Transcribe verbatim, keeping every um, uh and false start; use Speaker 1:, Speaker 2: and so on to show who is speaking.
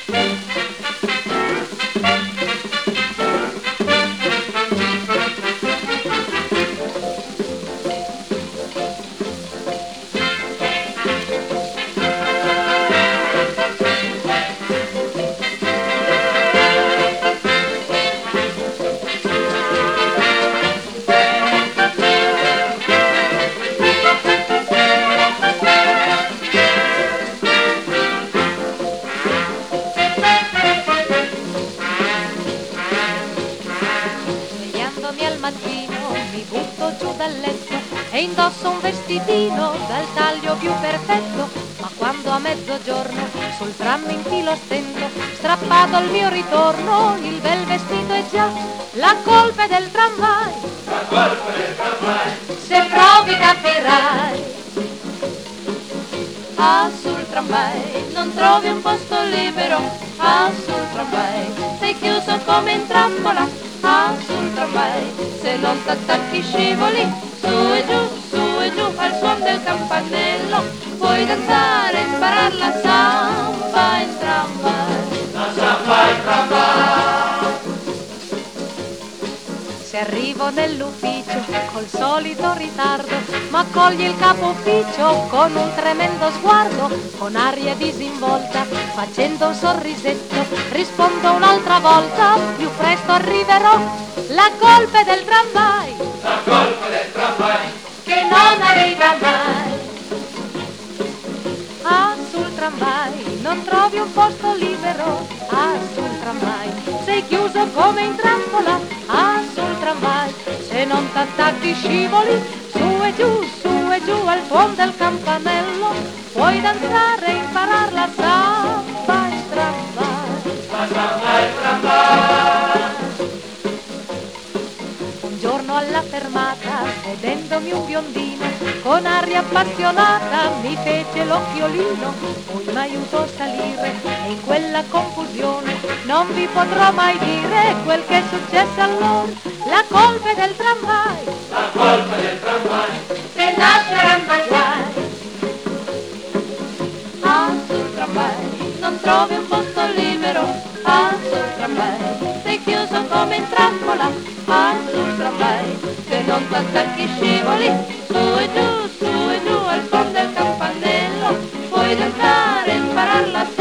Speaker 1: Al mattino mi butto giù dal letto e indosso un vestitino dal taglio più perfetto, ma quando a mezzogiorno sul tram infilo stento, strappato al mio ritorno il bel vestito è già la colpa è del tramvai,
Speaker 2: la colpa è del tramvai,
Speaker 1: se provi capirai. Ah, sul tramvai non trovi un posto libero, ah, sul tramvai sei chiuso come in trappola. Ah, sul tramvai, se non t'attacchi scivoli, su e giù, su e giù, al suon del campanello, puoi danzare e sparar la samba in tramvai.
Speaker 2: La samba in tramvai.
Speaker 1: Se arrivo nell'ufficio col solito ritardo, ma coglie il capo ufficio con un tremendo sguardo, con aria disinvolta, facendo un sorrisetto, rispondo un'altra volta, più presto arriverò, la colpa è del tramvai,
Speaker 2: la colpa è del tramvai,
Speaker 1: che non arriva mai. Ah, sul tramvai non trovi un posto libero, ah, sul tramvai sei chiuso come in trappola, ah, sul tramvai se non t'attacchi scivoli, su e giù, su e giù al suon del campanello, puoi danzare e imparar la samba in tramvai.
Speaker 2: la samba in tramvai.
Speaker 1: Un giorno alla fermata, vedendomi un biondino, con aria appassionata mi fece l'occhiolino, poi m'aiutò a salire e in quella confusione non vi potrò mai dire quel che è successo allora, la colpa è del tramvai,
Speaker 2: La colpa è del tramvai,
Speaker 1: se nasceranno guai. Ah, sul tramvai non trovi un posto libero, ah, sul tramvai sei chiuso come in trappola, ah, sul tramvai se non t'attacchi scivoli, su e giù, su e giù al suon del campanello, puoi danzare e imparare la